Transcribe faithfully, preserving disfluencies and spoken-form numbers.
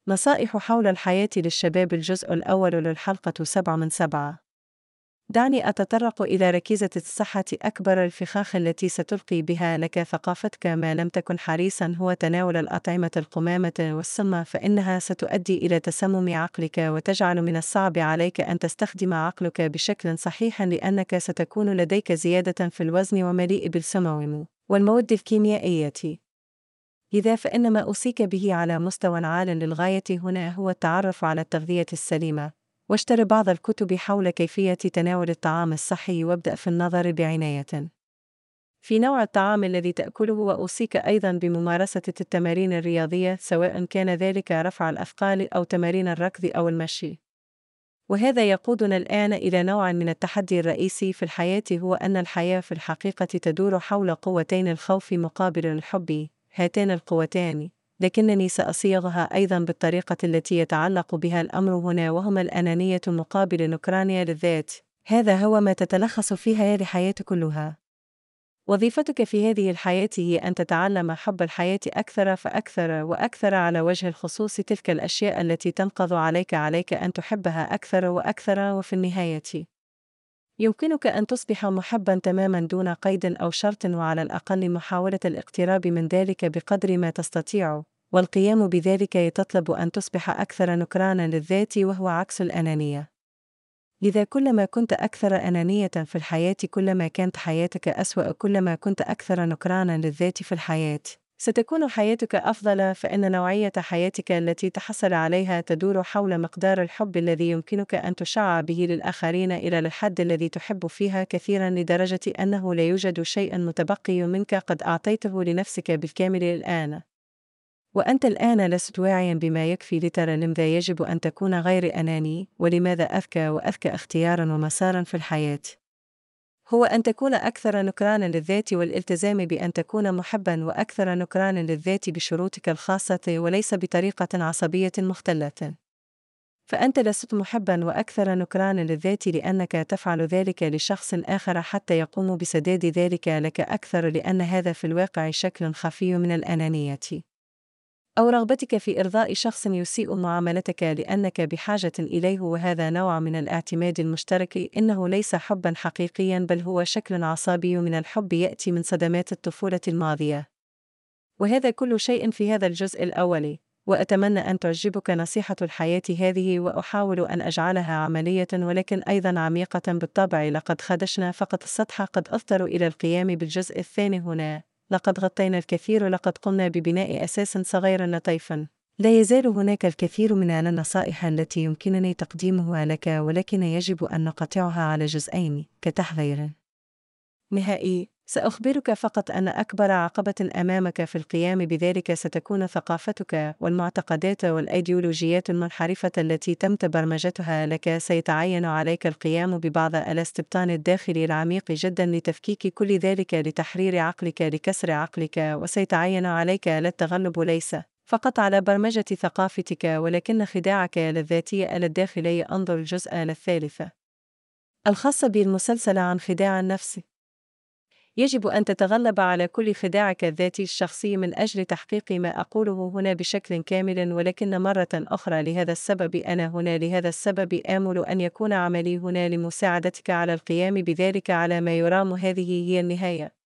نصائح حول الحياة للشباب الجزء الأول للحلقة سبعة من سبعة. دعني أتطرق إلى ركيزة الصحة أكبر الفخاخ التي ستلقي بها لك ثقافتك ما لم تكن حريصا هو تناول الأطعمة القمامة والسامة، فإنها ستؤدي إلى تسمم عقلك وتجعل من الصعب عليك أن تستخدم عقلك بشكل صحيح، لأنك ستكون لديك زيادة في الوزن ومليء بالسموم والمواد الكيميائية. لذا فإن ما أوصيك به على مستوى عال للغاية هنا هو التعرف على التغذية السليمة، واشتر بعض الكتب حول كيفية تناول الطعام الصحي وابدأ في النظر بعناية في نوع الطعام الذي تأكله، وأوصيك أيضا بممارسة التمارين الرياضية سواء كان ذلك رفع الأثقال أو تمارين الركض أو المشي. وهذا يقودنا الآن إلى نوع من التحدي الرئيسي في الحياة، هو أن الحياة في الحقيقة تدور حول قوتين: الخوف مقابل الحب. هاتان القوتان، لكنني سأصيغها أيضا بالطريقة التي يتعلق بها الأمر هنا، وهما الأنانية مقابل نكرانية للذات. هذا هو ما تتلخص فيها الحياة كلها. وظيفتك في هذه الحياة هي أن تتعلم حب الحياة أكثر فأكثر وأكثر، على وجه الخصوص تلك الأشياء التي تنقض عليك عليك أن تحبها أكثر وأكثر، وفي النهاية يمكنك أن تصبح محباً تماماً دون قيد أو شرط، وعلى الأقل محاولة الاقتراب من ذلك بقدر ما تستطيع، والقيام بذلك يتطلب أن تصبح أكثر نكرانا للذات، وهو عكس الأنانية. لذا كلما كنت أكثر أنانية في الحياة كلما كانت حياتك أسوأ، كلما كنت أكثر نكرانا للذات في الحياة ستكون حياتك أفضل، فإن نوعية حياتك التي تحصل عليها تدور حول مقدار الحب الذي يمكنك أن تشع به للآخرين إلى الحد الذي تحب فيها كثيرا، لدرجة أنه لا يوجد شيء متبقي منك قد أعطيته لنفسك بالكامل الآن. وأنت الآن لست واعيا بما يكفي لترى لماذا يجب أن تكون غير أناني، ولماذا أذكى وأذكى اختيارا ومسارا في الحياة هو أن تكون أكثر نكرانا للذات، والالتزام بأن تكون محبا وأكثر نكرانا للذات بشروطك الخاصة وليس بطريقة عصبية مختلة. فأنت لست محبا وأكثر نكرانا للذات لأنك تفعل ذلك لشخص آخر حتى يقوم بسداد ذلك لك أكثر، لأن هذا في الواقع شكل خفي من الأنانية، أو رغبتك في إرضاء شخص يسيء معاملتك لأنك بحاجة إليه، وهذا نوع من الاعتماد المشترك. إنه ليس حبا حقيقيا، بل هو شكل عصبي من الحب يأتي من صدمات الطفولة الماضية. وهذا كل شيء في هذا الجزء الأول، وأتمنى أن تعجبك نصيحة الحياة هذه، وأحاول أن أجعلها عملية ولكن أيضا عميقة بالطبع. لقد خدشنا فقط السطح، قد أفضل إلى القيام بالجزء الثاني هنا. لقد غطينا الكثير، لقد قمنا ببناء أساس صغير لطيف. لا يزال هناك الكثير من النصائح التي يمكنني تقديمها لك، ولكن يجب أن نقطعها على جزئين كتحضير نهائي. سأخبرك فقط أن أكبر عقبة أمامك في القيام بذلك ستكون ثقافتك والمعتقدات والأيديولوجيات المنحرفة التي تم برمجتها لك. سيتعين عليك القيام ببعض الاستبطان الداخلي العميق جدا لتفكيك كل ذلك، لتحرير عقلك، لكسر عقلك، وسيتعين عليك التغلب ليس فقط على برمجة ثقافتك ولكن خداعك الذاتي الداخلي. انظر الجزء الثالث الخاص بالمسلسل عن خداع النفس. يجب أن تتغلب على كل خداعك الذاتي الشخصي من أجل تحقيق ما أقوله هنا بشكل كامل، ولكن مرة أخرى لهذا السبب أنا هنا. لهذا السبب آمل أن يكون عملي هنا لمساعدتك على القيام بذلك على ما يرام. هذه هي النهاية.